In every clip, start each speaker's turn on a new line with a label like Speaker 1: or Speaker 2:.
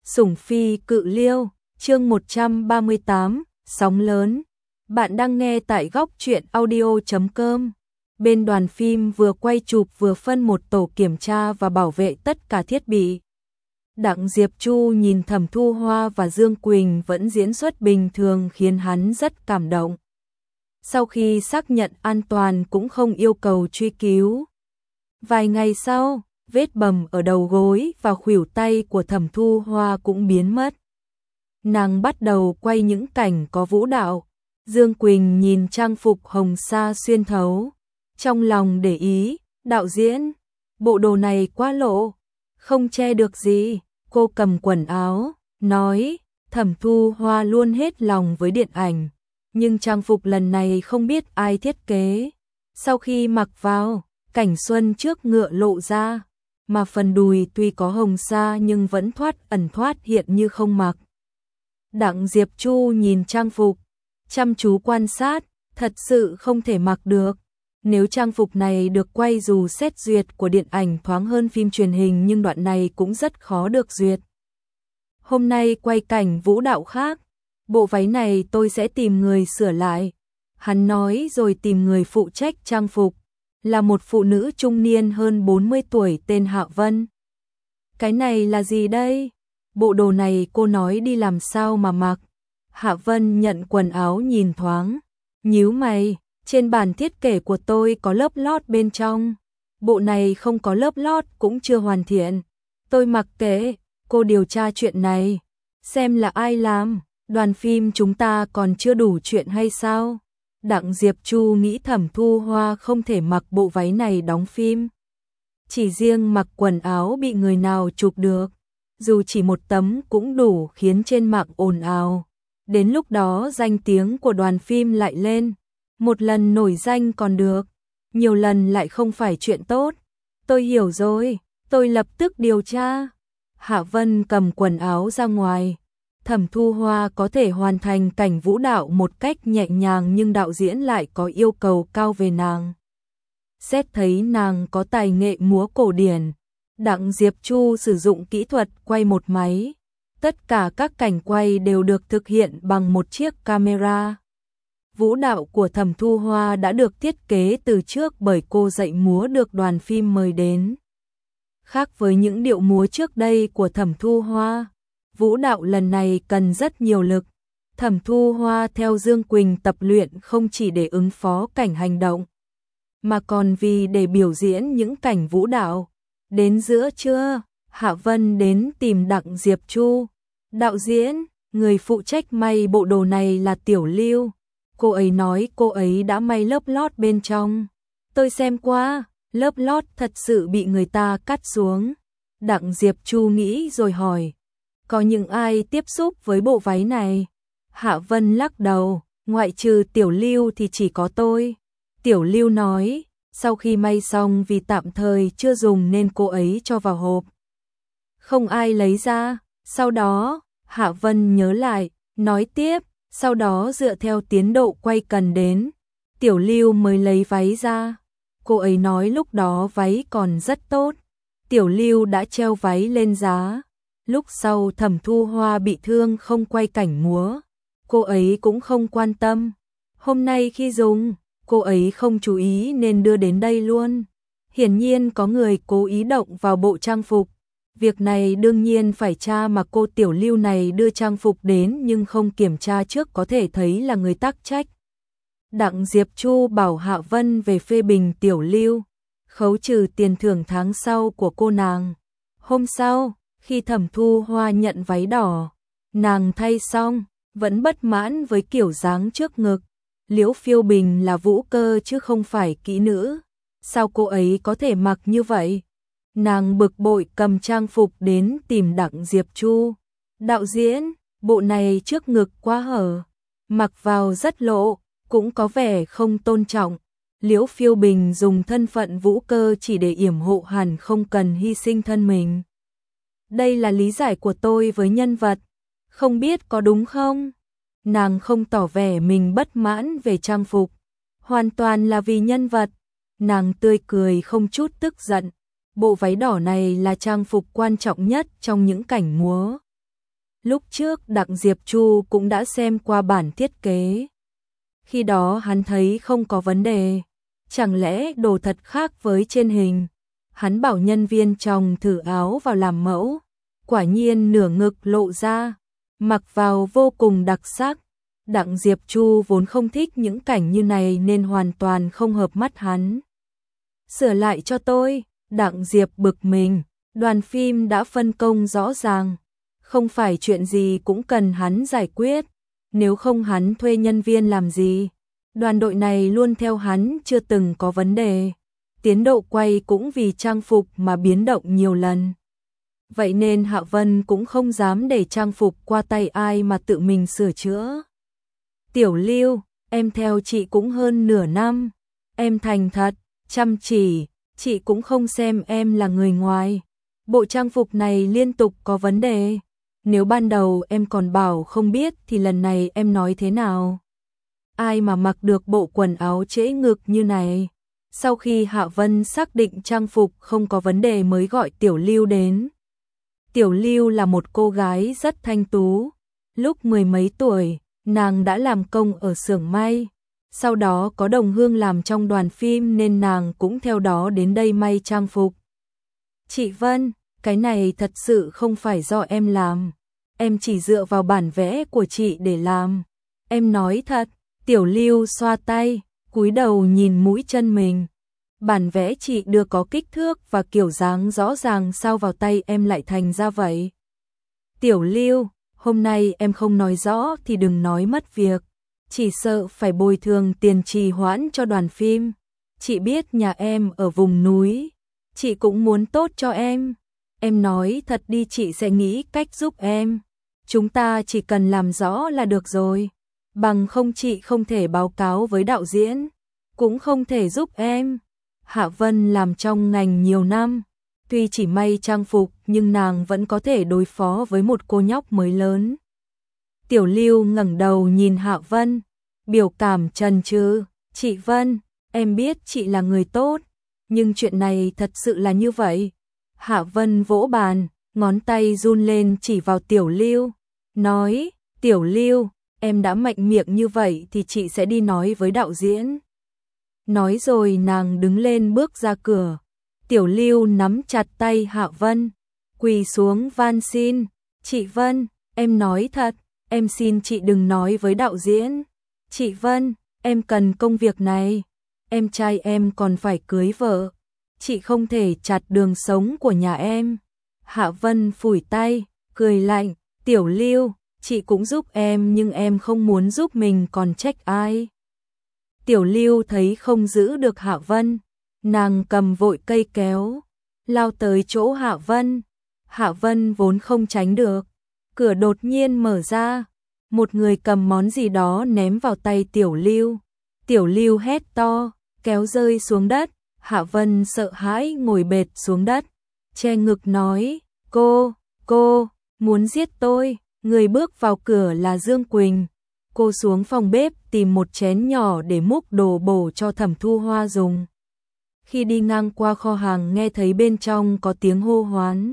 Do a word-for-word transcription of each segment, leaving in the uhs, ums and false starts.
Speaker 1: Sủng phi cự liêu, chương một trăm ba mươi tám, sóng lớn. Bạn đang nghe tại góc truyện audio chấm com. Bên đoàn phim vừa quay chụp vừa phân một tổ kiểm tra và bảo vệ tất cả thiết bị. Đặng Diệp Chu nhìn Thẩm Thu Hoa và Dương Quỳnh vẫn diễn xuất bình thường khiến hắn rất cảm động. Sau khi xác nhận an toàn cũng không yêu cầu truy cứu. Vài ngày sau, vết bầm ở đầu gối và khuỷu tay của Thẩm Thu Hoa cũng biến mất. Nàng bắt đầu quay những cảnh có vũ đạo. Dương Quỳnh nhìn trang phục hồng sa xuyên thấu, trong lòng để ý, đạo diễn, bộ đồ này quá lộ, không che được gì. Cô cầm quần áo, nói, Thẩm Thu Hoa luôn hết lòng với điện ảnh, nhưng trang phục lần này không biết ai thiết kế. Sau khi mặc vào, cảnh xuân trước ngựa lộ ra, mà phần đùi tuy có hồng sa nhưng vẫn thoát ẩn thoát hiện như không mặc. Đặng Diệp Chu nhìn trang phục, chăm chú quan sát, thật sự không thể mặc được. Nếu trang phục này được quay dù xét duyệt của điện ảnh thoáng hơn phim truyền hình nhưng đoạn này cũng rất khó được duyệt. Hôm nay quay cảnh vũ đạo khác, bộ váy này tôi sẽ tìm người sửa lại. Hắn nói rồi tìm người phụ trách trang phục, là một phụ nữ trung niên hơn bốn mươi tuổi tên Hạ Vân. Cái này là gì đây? Bộ đồ này cô nói đi làm sao mà mặc? Hạ Vân nhận quần áo nhìn thoáng, nhíu mày, trên bản thiết kế của tôi có lớp lót bên trong. Bộ này không có lớp lót cũng chưa hoàn thiện. Tôi mặc kệ, cô điều tra chuyện này, xem là ai làm, đoàn phim chúng ta còn chưa đủ chuyện hay sao? Đặng Diệp Chu nghĩ Thẩm Thu Hoa không thể mặc bộ váy này đóng phim. Chỉ riêng mặc quần áo bị người nào chụp được, dù chỉ một tấm cũng đủ khiến trên mạng ồn ào. Đến lúc đó danh tiếng của đoàn phim lại lên, một lần nổi danh còn được, nhiều lần lại không phải chuyện tốt. Tôi hiểu rồi, tôi lập tức điều tra. Hạ Vân cầm quần áo ra ngoài. Thẩm Thu Hoa có thể hoàn thành cảnh vũ đạo một cách nhẹ nhàng nhưng đạo diễn lại có yêu cầu cao về nàng. Xét thấy nàng có tài nghệ múa cổ điển, Đặng Diệp Chu sử dụng kỹ thuật quay một máy. Tất cả các cảnh quay đều được thực hiện bằng một chiếc camera. Vũ đạo của Thẩm Thu Hoa đã được thiết kế từ trước bởi cô dạy múa được đoàn phim mời đến. Khác với những điệu múa trước đây của Thẩm Thu Hoa, vũ đạo lần này cần rất nhiều lực. Thẩm Thu Hoa theo Dương Quỳnh tập luyện không chỉ để ứng phó cảnh hành động, mà còn vì để biểu diễn những cảnh vũ đạo. Đến giữa trưa, Hạ Vân đến tìm Đặng Diệp Chu. Đạo diễn, người phụ trách may bộ đồ này là Tiểu Lưu. Cô ấy nói cô ấy đã may lớp lót bên trong. Tôi xem qua, lớp lót thật sự bị người ta cắt xuống. Đặng Diệp Chu nghĩ rồi hỏi, có những ai tiếp xúc với bộ váy này? Hạ Vân lắc đầu, ngoại trừ Tiểu Lưu thì chỉ có tôi. Tiểu Lưu nói, sau khi may xong vì tạm thời chưa dùng nên cô ấy cho vào hộp, không ai lấy ra. Sau đó, Hạ Vân nhớ lại, nói tiếp, sau đó dựa theo tiến độ quay cần đến, Tiểu Lưu mới lấy váy ra. Cô ấy nói lúc đó váy còn rất tốt. Tiểu Lưu đã treo váy lên giá. Lúc sau Thẩm Thu Hoa bị thương không quay cảnh múa, cô ấy cũng không quan tâm. Hôm nay khi dùng, cô ấy không chú ý nên đưa đến đây luôn. Hiển nhiên có người cố ý động vào bộ trang phục. Việc này đương nhiên phải tra mà cô Tiểu Lưu này đưa trang phục đến nhưng không kiểm tra trước có thể thấy là người tác trách. Đặng Diệp Chu bảo Hạ Vân về phê bình Tiểu Lưu, khấu trừ tiền thưởng tháng sau của cô nàng. Hôm sau, khi Thẩm Thu Hoa nhận váy đỏ, nàng thay xong, vẫn bất mãn với kiểu dáng trước ngực. Liễu Phiêu Bình là vũ cơ chứ không phải kỹ nữ, sao cô ấy có thể mặc như vậy? Nàng bực bội cầm trang phục đến tìm Đặng Diệp Chu. Đạo diễn, bộ này trước ngực quá hở, mặc vào rất lộ, cũng có vẻ không tôn trọng. Liễu Phiêu Bình dùng thân phận vũ cơ chỉ để yểm hộ hẳn không cần hy sinh thân mình. Đây là lý giải của tôi với nhân vật, không biết có đúng không? Nàng không tỏ vẻ mình bất mãn về trang phục, hoàn toàn là vì nhân vật. Nàng tươi cười không chút tức giận. Bộ váy đỏ này là trang phục quan trọng nhất trong những cảnh múa. Lúc trước Đặng Diệp Chu cũng đã xem qua bản thiết kế. Khi đó hắn thấy không có vấn đề. Chẳng lẽ đồ thật khác với trên hình? Hắn bảo nhân viên tròng thử áo vào làm mẫu. Quả nhiên nửa ngực lộ ra, mặc vào vô cùng đặc sắc. Đặng Diệp Chu vốn không thích những cảnh như này nên hoàn toàn không hợp mắt hắn. Sửa lại cho tôi, Đặng Diệp bực mình, đoàn phim đã phân công rõ ràng. Không phải chuyện gì cũng cần hắn giải quyết, nếu không hắn thuê nhân viên làm gì. Đoàn đội này luôn theo hắn chưa từng có vấn đề. Tiến độ quay cũng vì trang phục mà biến động nhiều lần. Vậy nên Hạ Vân cũng không dám để trang phục qua tay ai mà tự mình sửa chữa. Tiểu Lưu, em theo chị cũng hơn nửa năm. Em thành thật, chăm chỉ, chị cũng không xem em là người ngoài. Bộ trang phục này liên tục có vấn đề. Nếu ban đầu em còn bảo không biết thì lần này em nói thế nào? Ai mà mặc được bộ quần áo trễ ngực như này? Sau khi Hạ Vân xác định trang phục không có vấn đề mới gọi Tiểu Lưu đến. Tiểu Lưu là một cô gái rất thanh tú. Lúc mười mấy tuổi, nàng đã làm công ở xưởng may. Sau đó có đồng hương làm trong đoàn phim nên nàng cũng theo đó đến đây may trang phục. Chị Vân, cái này thật sự không phải do em làm. Em chỉ dựa vào bản vẽ của chị để làm. Em nói thật. Tiểu Lưu xoa tay, cúi đầu nhìn mũi chân mình. Bản vẽ chị đưa có kích thước và kiểu dáng rõ ràng, sao vào tay em lại thành ra vậy? Tiểu Lưu, hôm nay em không nói rõ thì đừng nói mất việc. Chỉ sợ phải bồi thường tiền trì hoãn cho đoàn phim. Chị biết nhà em ở vùng núi. Chị cũng muốn tốt cho em. Em nói thật đi, chị sẽ nghĩ cách giúp em. Chúng ta chỉ cần làm rõ là được rồi. Bằng không chị không thể báo cáo với đạo diễn, cũng không thể giúp em. Hạ Vân làm trong ngành nhiều năm, tuy chỉ may trang phục nhưng nàng vẫn có thể đối phó với một cô nhóc mới lớn. Tiểu Lưu ngẩng đầu nhìn Hạ Vân, biểu cảm chần chừ. Chị Vân, em biết chị là người tốt, nhưng chuyện này thật sự là như vậy. Hạ Vân vỗ bàn, ngón tay run lên chỉ vào Tiểu Lưu, nói, Tiểu Lưu, em đã mạnh miệng như vậy thì chị sẽ đi nói với đạo diễn. Nói rồi nàng đứng lên bước ra cửa. Tiểu Lưu nắm chặt tay Hạ Vân, quỳ xuống van xin. Chị Vân, em nói thật, em xin chị đừng nói với đạo diễn. Chị Vân, em cần công việc này. Em trai em còn phải cưới vợ. Chị không thể chặt đường sống của nhà em. Hạ Vân phủi tay, cười lạnh. Tiểu Lưu, chị cũng giúp em nhưng em không muốn giúp mình còn trách ai. Tiểu Lưu thấy không giữ được Hạ Vân, nàng cầm vội cây kéo, lao tới chỗ Hạ Vân. Hạ Vân vốn không tránh được, cửa đột nhiên mở ra, một người cầm món gì đó ném vào tay Tiểu Lưu. Tiểu Lưu hét to, kéo rơi xuống đất. Hạ Vân sợ hãi ngồi bệt xuống đất, che ngực nói, cô, cô, muốn giết tôi. Người bước vào cửa là Dương Quỳnh. Cô xuống phòng bếp tìm một chén nhỏ để múc đồ bổ cho Thẩm Thu Hoa dùng. Khi đi ngang qua kho hàng nghe thấy bên trong có tiếng hô hoán.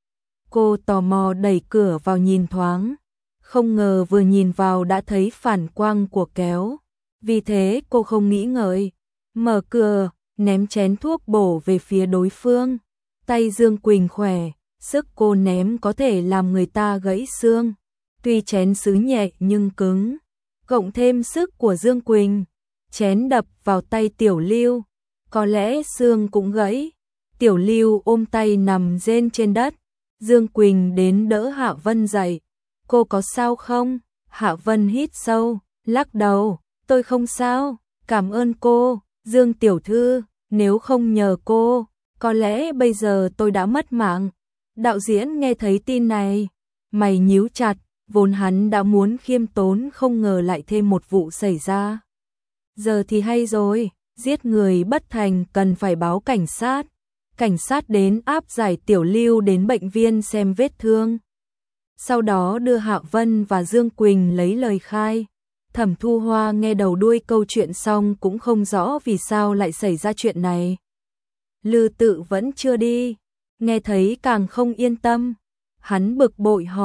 Speaker 1: Cô tò mò đẩy cửa vào nhìn thoáng. Không ngờ vừa nhìn vào đã thấy phản quang của kéo. Vì thế cô không nghĩ ngợi, mở cửa, ném chén thuốc bổ về phía đối phương. Tay Dương Quỳnh khỏe, sức cô ném có thể làm người ta gãy xương. Tuy chén sứ nhẹ nhưng cứng, cộng thêm sức của Dương Quỳnh, chén đập vào tay Tiểu Lưu, có lẽ xương cũng gãy. Tiểu Lưu ôm tay nằm rên trên đất. Dương Quỳnh đến đỡ Hạ Vân dậy. Cô có sao không? Hạ Vân hít sâu, lắc đầu. Tôi không sao, cảm ơn cô, Dương tiểu thư, nếu không nhờ cô, có lẽ bây giờ tôi đã mất mạng. Đạo diễn nghe thấy tin này, mày nhíu chặt, vốn hắn đã muốn khiêm tốn không ngờ lại thêm một vụ xảy ra. Giờ thì hay rồi, giết người bất thành cần phải báo cảnh sát. Cảnh sát đến áp giải Tiểu Lưu đến bệnh viện xem vết thương. Sau đó đưa Hạ Vân và Dương Quỳnh lấy lời khai. Thẩm Thu Hoa nghe đầu đuôi câu chuyện xong cũng không rõ vì sao lại xảy ra chuyện này. Lư Tự vẫn chưa đi, nghe thấy càng không yên tâm. Hắn bực bội hỏi,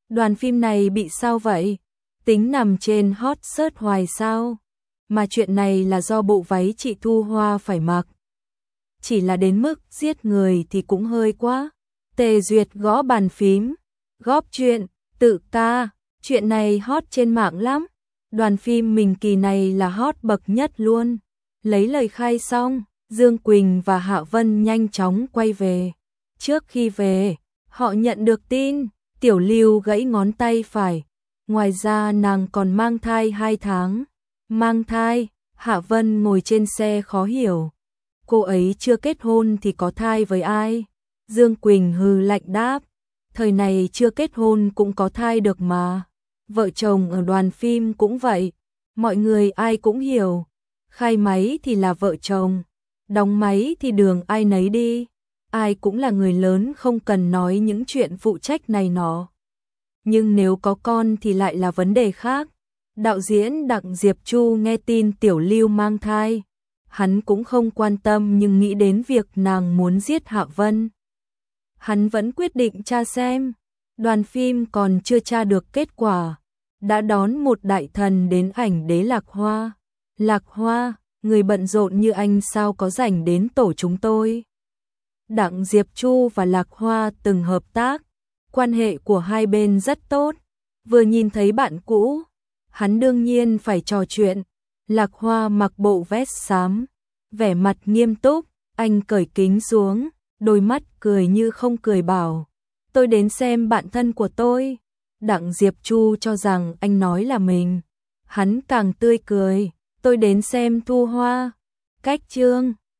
Speaker 1: Đoàn phim này bị sao vậy? Tính nằm trên hot search hoài sao? Mà chuyện này là do bộ váy chị Thu Hoa phải mặc. Chỉ là đến mức giết người thì cũng hơi quá. Tề Duyệt gõ bàn phím, góp chuyện, tự ca, chuyện này hot trên mạng lắm. Đoàn phim mình kỳ này là hot bậc nhất luôn. Lấy lời khai xong, Dương Quỳnh và Hạ Vân nhanh chóng quay về. Trước khi về, họ nhận được tin, Tiểu Lưu gãy ngón tay phải. Ngoài ra nàng còn mang thai hai tháng. Mang thai, Hạ Vân ngồi trên xe khó hiểu. Cô ấy chưa kết hôn thì có thai với ai? Dương Quỳnh hừ lạnh đáp. Thời này chưa kết hôn cũng có thai được mà. Vợ chồng ở đoàn phim cũng vậy. Mọi người ai cũng hiểu. Khai máy thì là vợ chồng. Đóng máy thì đường ai nấy đi. Ai cũng là người lớn không cần nói những chuyện phụ trách này nọ. Nhưng nếu có con thì lại là vấn đề khác. Đạo diễn Đặng Diệp Chu nghe tin Tiểu Lưu mang thai. Hắn cũng không quan tâm nhưng nghĩ đến việc nàng muốn giết Hạ Vân. Hắn vẫn quyết định tra xem. Đoàn phim còn chưa tra được kết quả. Đã đón một đại thần đến ảnh đế Lạc Hoa. Lạc Hoa, người bận rộn như anh sao có rảnh đến tổ chúng tôi. Đặng Diệp Chu và Lạc Hoa từng hợp tác. Quan hệ của hai bên rất tốt. Vừa nhìn thấy bạn cũ, hắn đương nhiên phải trò chuyện. Lạc Hoa mặc bộ vest xám, vẻ mặt nghiêm túc, anh cởi kính xuống, đôi mắt cười như không cười bảo. Tôi đến xem bạn thân của tôi. Đặng Diệp Chu cho rằng anh nói là mình. Hắn càng tươi cười. Tôi đến xem Thu Hoa. Cách chương